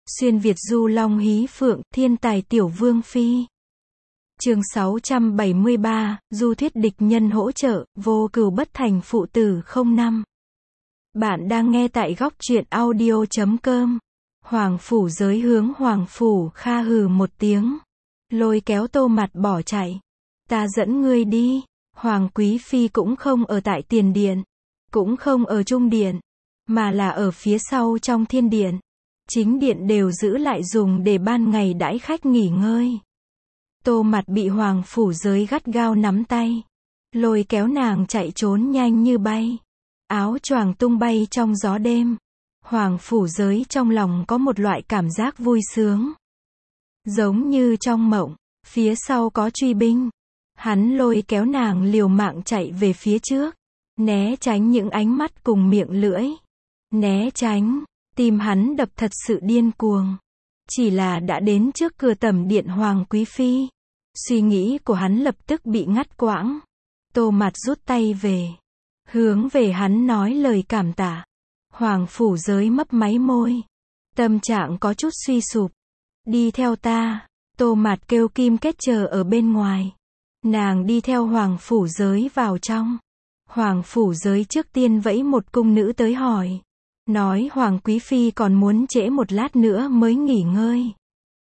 Xuyên Việt du long hí phượng, thiên tài tiểu vương phi. Chương 673, du thuyết địch nhân hỗ trợ, vô cừu bất thành phụ tử 05. Bạn đang nghe tại góc truyện audio.com. Hoàng phủ giới hướng Hoàng phủ Kha hừ một tiếng. Lôi kéo Tô Mặt bỏ chạy. Ta dẫn ngươi đi. Hoàng quý phi cũng không ở tại tiền điện. Cũng không ở trung điện. Mà là ở phía sau trong thiên điện. Chính điện đều giữ lại dùng để ban ngày đãi khách nghỉ ngơi. Tô Mặt bị Hoàng phủ giới gắt gao nắm tay. Lôi kéo nàng chạy trốn nhanh như bay. Áo choàng tung bay trong gió đêm. Hoàng phủ giới trong lòng có một loại cảm giác vui sướng. Giống như trong mộng, phía sau có truy binh. Hắn lôi kéo nàng liều mạng chạy về phía trước. Né tránh những ánh mắt cùng miệng lưỡi. Né tránh, tim hắn đập thật sự điên cuồng. Chỉ là đã đến trước cửa tẩm điện Hoàng quý phi. Suy nghĩ của hắn lập tức bị ngắt quãng. Tô Mặt rút tay về. Hướng về hắn nói lời cảm tạ. Hoàng phủ giới mấp máy môi. Tâm trạng có chút suy sụp. Đi theo ta. Tô Mặt kêu Kim Kết chờ ở bên ngoài. Nàng đi theo Hoàng phủ giới vào trong. Hoàng phủ giới trước tiên vẫy một cung nữ tới hỏi. Nói Hoàng quý phi còn muốn trễ một lát nữa mới nghỉ ngơi.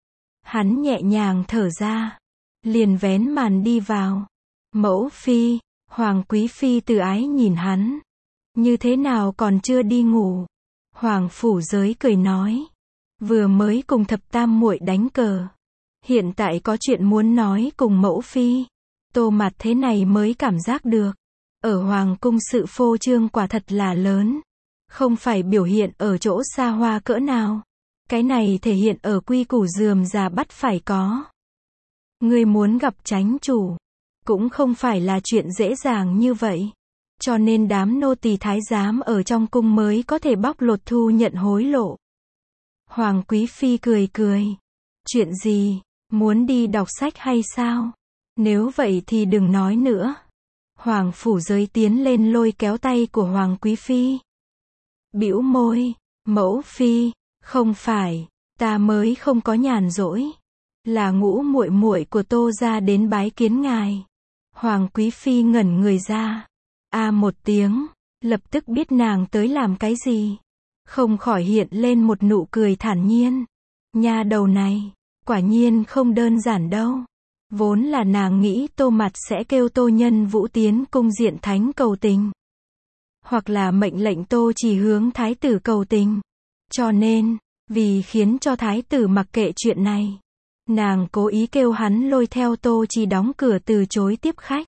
Hắn nhẹ nhàng thở ra. Liền vén màn đi vào. Mẫu phi. Hoàng quý phi từ ái nhìn hắn. Như thế nào còn chưa đi ngủ? Hoàng phủ giới cười nói. Vừa mới cùng thập tam muội đánh cờ. Hiện tại có chuyện muốn nói cùng mẫu phi. Tô Mặt thế này mới cảm giác được. Ở Hoàng cung sự phô trương quả thật là lớn. Không phải biểu hiện ở chỗ xa hoa cỡ nào. Cái này thể hiện ở quy củ rườm rà bắt phải có. Ngươi muốn gặp chánh chủ. Cũng không phải là chuyện dễ dàng như vậy. Cho nên đám nô tỳ thái giám ở trong cung mới có thể bóc lột thu nhận hối lộ. Hoàng quý phi cười cười. Chuyện gì? Muốn đi đọc sách hay sao? Nếu vậy thì đừng nói nữa. Hoàng phủ giới tiến lên lôi kéo tay của Hoàng quý phi. Bĩu môi. Mẫu phi. Không phải. Ta mới không có nhàn rỗi. Là Ngũ muội muội của Tô gia đến bái kiến ngài. Hoàng quý phi ngẩn người ra. Một tiếng. Lập tức biết nàng tới làm cái gì. Không khỏi hiện lên một nụ cười thản nhiên. Nha đầu này. Quả nhiên không đơn giản đâu. Vốn là nàng nghĩ Tô Mặt sẽ kêu Tô Nhân Vũ tiến cung diện thánh cầu tình. Hoặc là mệnh lệnh Tô Chỉ hướng thái tử cầu tình. Cho nên, vì khiến cho thái tử mặc kệ chuyện này. Nàng cố ý kêu hắn lôi theo Tô Chỉ đóng cửa từ chối tiếp khách.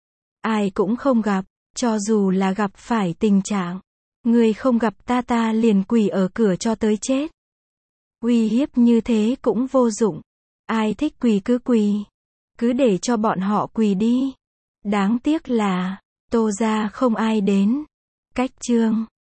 Ai cũng không gặp, cho dù là gặp phải tình trạng. Người không gặp ta liền quỳ ở cửa cho tới chết. Uy hiếp như thế cũng vô dụng. Ai thích quỳ cứ quỳ. Cứ để cho bọn họ quỳ đi. Đáng tiếc là, Tô gia không ai đến. Cách chương.